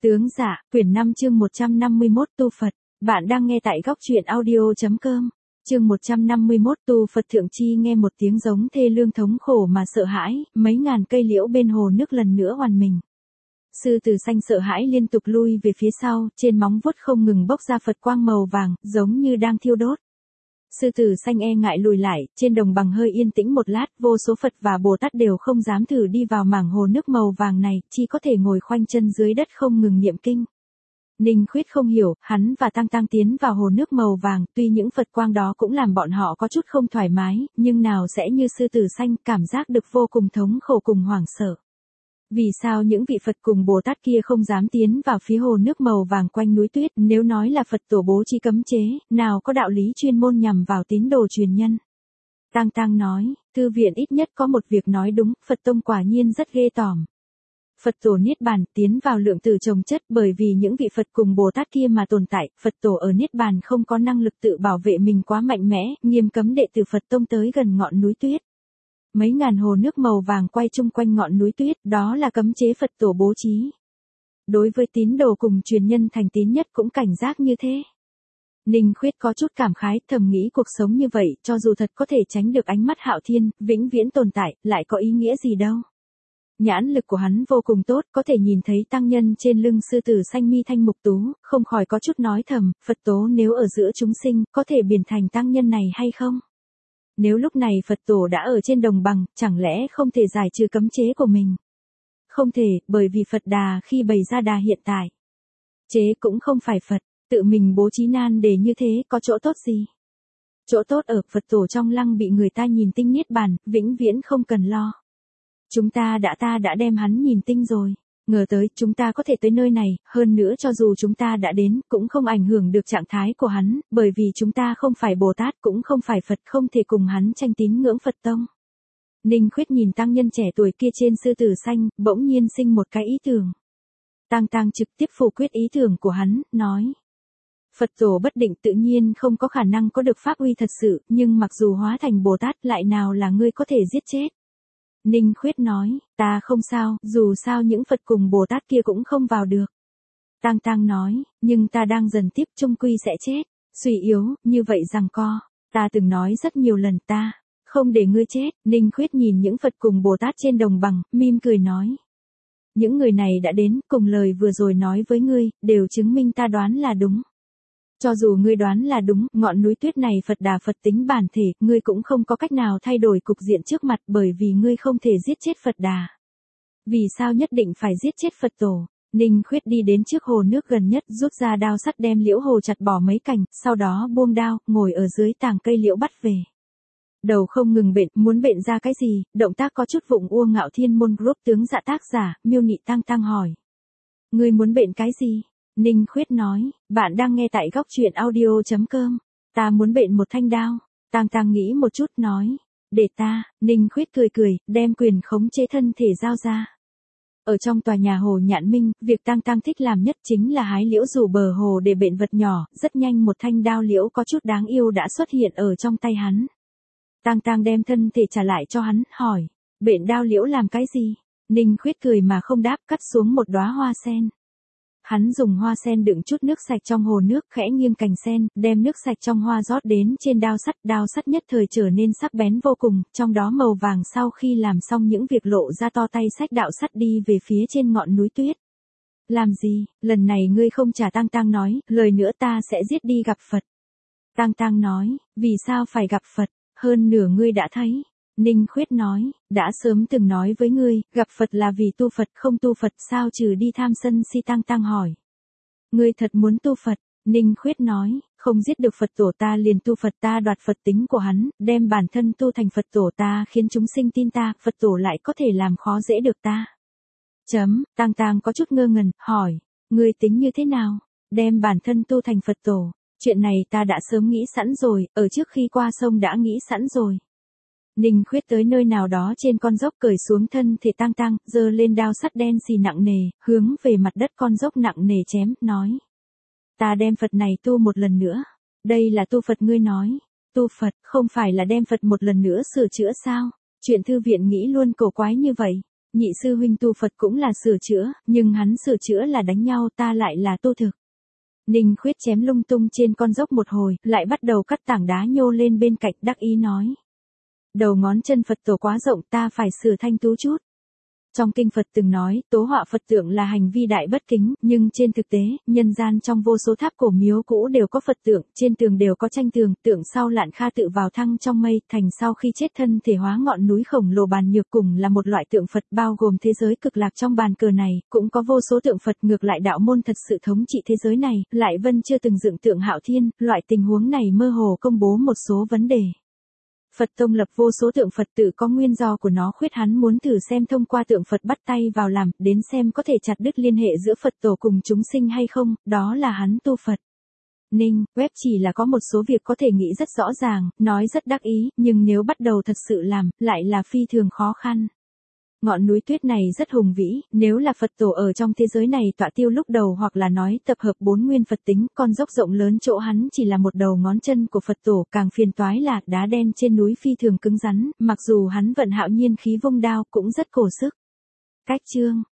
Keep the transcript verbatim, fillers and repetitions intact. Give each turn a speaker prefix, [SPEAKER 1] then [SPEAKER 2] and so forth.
[SPEAKER 1] Tướng dạ, quyển năm chương một trăm năm mươi mốt tu Phật. Bạn đang nghe tại góc truyện audio.com. Chương một trăm năm mươi mốt tu Phật thượng chi nghe một tiếng giống thê lương thống khổ mà sợ hãi, mấy ngàn cây liễu bên hồ nước lần nữa hoàn mình. Sư tử xanh sợ hãi liên tục lui về phía sau, trên móng vuốt không ngừng bốc ra Phật quang màu vàng, giống như đang thiêu đốt. Sư tử xanh e ngại lùi lại, trên đồng bằng hơi yên tĩnh một lát, vô số Phật và Bồ Tát đều không dám thử đi vào mảng hồ nước màu vàng này, chỉ có thể ngồi khoanh chân dưới đất không ngừng niệm kinh. Ninh Khuyết không hiểu, hắn và Tăng Tăng tiến vào hồ nước màu vàng, tuy những Phật quang đó cũng làm bọn họ có chút không thoải mái, nhưng nào sẽ như sư tử xanh, cảm giác được vô cùng thống khổ cùng hoảng sợ. Vì sao những vị Phật cùng Bồ Tát kia không dám tiến vào phía hồ nước màu vàng quanh núi tuyết, nếu nói là Phật tổ bố trí cấm chế, nào có đạo lý chuyên môn nhằm vào tín đồ truyền nhân. Tăng Tăng nói, thư viện ít nhất có một việc nói đúng, Phật tông quả nhiên rất ghê tởm. Phật tổ Niết Bàn tiến vào lượng tử trồng chất bởi vì những vị Phật cùng Bồ Tát kia mà tồn tại, Phật tổ ở Niết Bàn không có năng lực tự bảo vệ mình quá mạnh mẽ, nghiêm cấm đệ tử Phật tông tới gần ngọn núi tuyết. Mấy ngàn hồ nước màu vàng quay chung quanh ngọn núi tuyết, đó là cấm chế Phật tổ bố trí. Đối với tín đồ cùng truyền nhân thành tín nhất cũng cảnh giác như thế. Ninh Khuyết có chút cảm khái, thầm nghĩ cuộc sống như vậy, cho dù thật có thể tránh được ánh mắt hạo thiên, vĩnh viễn tồn tại, lại có ý nghĩa gì đâu. Nhãn lực của hắn vô cùng tốt, có thể nhìn thấy tăng nhân trên lưng sư tử xanh mi thanh mục tú, không khỏi có chút nói thầm, Phật tố nếu ở giữa chúng sinh, có thể biến thành tăng nhân này hay không? Nếu lúc này Phật tổ đã ở trên đồng bằng, chẳng lẽ không thể giải trừ cấm chế của mình? Không thể, bởi vì Phật Đà khi bày ra đà hiện tại. Chế cũng không phải Phật, tự mình bố trí nan đề như thế có chỗ tốt gì? Chỗ tốt ở Phật tổ trong lăng bị người ta nhìn tinh niết bàn, vĩnh viễn không cần lo. Chúng ta đã ta đã đem hắn nhìn tinh rồi. Ngờ tới chúng ta có thể tới nơi này, hơn nữa cho dù chúng ta đã đến, cũng không ảnh hưởng được trạng thái của hắn, bởi vì chúng ta không phải Bồ Tát cũng không phải Phật, không thể cùng hắn tranh tín ngưỡng Phật tông. Ninh Khuyết nhìn tăng nhân trẻ tuổi kia trên sư tử xanh, bỗng nhiên sinh một cái ý tưởng. Tăng Tăng trực tiếp phủ quyết ý tưởng của hắn, nói. Phật tổ bất định tự nhiên không có khả năng có được pháp uy thật sự, nhưng mặc dù hóa thành Bồ Tát lại nào là ngươi có thể giết chết. Ninh Khuyết nói, ta không sao, dù sao những Phật cùng Bồ Tát kia cũng không vào được. Tăng Tăng nói, nhưng ta đang dần tiếp chung quy sẽ chết, suy yếu, như vậy rằng co, ta từng nói rất nhiều lần ta, không để ngươi chết. Ninh Khuyết nhìn những Phật cùng Bồ Tát trên đồng bằng, mỉm cười nói. Những người này đã đến, cùng lời vừa rồi nói với ngươi, đều chứng minh ta đoán là đúng. Cho dù ngươi đoán là đúng, ngọn núi tuyết này Phật Đà Phật tính bản thể, ngươi cũng không có cách nào thay đổi cục diện trước mặt bởi vì ngươi không thể giết chết Phật Đà. Vì sao nhất định phải giết chết Phật tổ? Ninh Khuyết đi đến trước hồ nước gần nhất, rút ra đao sắt đem liễu hồ chặt bỏ mấy cành, sau đó buông đao, ngồi ở dưới tàng cây liễu bắt về. Đầu không ngừng bện, muốn bện ra cái gì, động tác có chút vụng Uông Ngạo Thiên Môn Group tướng dạ tác giả, Miêu Nị Tăng Tăng hỏi. Ngươi muốn bện cái gì? Ninh Khuyết nói, bạn đang nghe tại góc truyện audio.com, ta muốn bện một thanh đao. Tăng Tăng nghĩ một chút nói, để ta. Ninh Khuyết cười cười, đem quyền khống chế thân thể giao ra. Ở trong tòa nhà hồ Nhạn Minh, việc Tăng Tăng thích làm nhất chính là hái liễu rủ bờ hồ để bện vật nhỏ, rất nhanh một thanh đao liễu có chút đáng yêu đã xuất hiện ở trong tay hắn. Tăng Tăng đem thân thể trả lại cho hắn, hỏi, bện đao liễu làm cái gì? Ninh Khuyết cười mà không đáp, cắt xuống một đóa hoa sen. Hắn dùng hoa sen đựng chút nước sạch trong hồ nước, khẽ nghiêng cành sen, đem nước sạch trong hoa rót đến trên đao sắt, đao sắt nhất thời trở nên sắc bén vô cùng, trong đó màu vàng sau khi làm xong những việc lộ ra to tay xách đạo sắt đi về phía trên ngọn núi tuyết. Làm gì, lần này ngươi không trả? Tăng Tăng nói, lời nữa ta sẽ giết đi gặp Phật. Tăng Tăng nói, vì sao phải gặp Phật, hơn nửa ngươi đã thấy. Ninh Khuyết nói, đã sớm từng nói với ngươi, gặp Phật là vì tu Phật, không tu Phật sao trừ đi tham sân si? Tăng Tăng hỏi. Ngươi thật muốn tu Phật? Ninh Khuyết nói, không giết được Phật tổ ta liền tu Phật, ta đoạt Phật tính của hắn, đem bản thân tu thành Phật tổ ta khiến chúng sinh tin ta, Phật tổ lại có thể làm khó dễ được ta. Chấm, Tăng Tăng có chút ngơ ngẩn, hỏi, ngươi tính như thế nào? Đem bản thân tu thành Phật tổ, chuyện này ta đã sớm nghĩ sẵn rồi, ở trước khi qua sông đã nghĩ sẵn rồi. Ninh Khuyết tới nơi nào đó trên con dốc cởi xuống thân thể Tăng Tăng, giơ lên đao sắt đen xì nặng nề, hướng về mặt đất con dốc nặng nề chém, nói. Ta đem Phật này tu một lần nữa. Đây là tu Phật ngươi nói. Tu Phật, không phải là đem Phật một lần nữa sửa chữa sao? Chuyện thư viện nghĩ luôn cổ quái như vậy. Nhị sư huynh tu Phật cũng là sửa chữa, nhưng hắn sửa chữa là đánh nhau, ta lại là tu thực. Ninh Khuyết chém lung tung trên con dốc một hồi, lại bắt đầu cắt tảng đá nhô lên bên cạnh, đắc ý nói. Đầu ngón chân Phật tổ quá rộng, ta phải sửa thanh tú chút. Trong kinh Phật từng nói, tố họa Phật tượng là hành vi đại bất kính, nhưng trên thực tế, nhân gian trong vô số tháp cổ miếu cũ đều có Phật tượng, trên tường đều có tranh tường, tượng sau Lạn Kha tự vào thăng trong mây, thành sau khi chết thân thể hóa ngọn núi khổng lồ bàn nhược, cùng là một loại tượng Phật, bao gồm thế giới cực lạc trong bàn cờ này, cũng có vô số tượng Phật. Ngược lại đạo môn thật sự thống trị thế giới này, lại Vân chưa từng dựng tượng Hạo Thiên, loại tình huống này mơ hồ công bố một số vấn đề. Phật tông lập vô số tượng Phật tự có nguyên do của nó, Khuyết hắn muốn thử xem thông qua tượng Phật bắt tay vào làm, đến xem có thể chặt đứt liên hệ giữa Phật tổ cùng chúng sinh hay không, đó là hắn tu Phật. Ninh, web chỉ là có một số việc có thể nghĩ rất rõ ràng, nói rất đắc ý, nhưng nếu bắt đầu thật sự làm, lại là phi thường khó khăn. Ngọn núi tuyết này rất hùng vĩ, nếu là Phật tổ ở trong thế giới này tọa tiêu lúc đầu, hoặc là nói tập hợp bốn nguyên Phật tính, con dốc rộng lớn chỗ hắn chỉ là một đầu ngón chân của Phật tổ, càng phiền toái là đá đen trên núi phi thường cứng rắn, mặc dù hắn vận hạo nhiên khí vung đao cũng rất cổ sức. Cách chương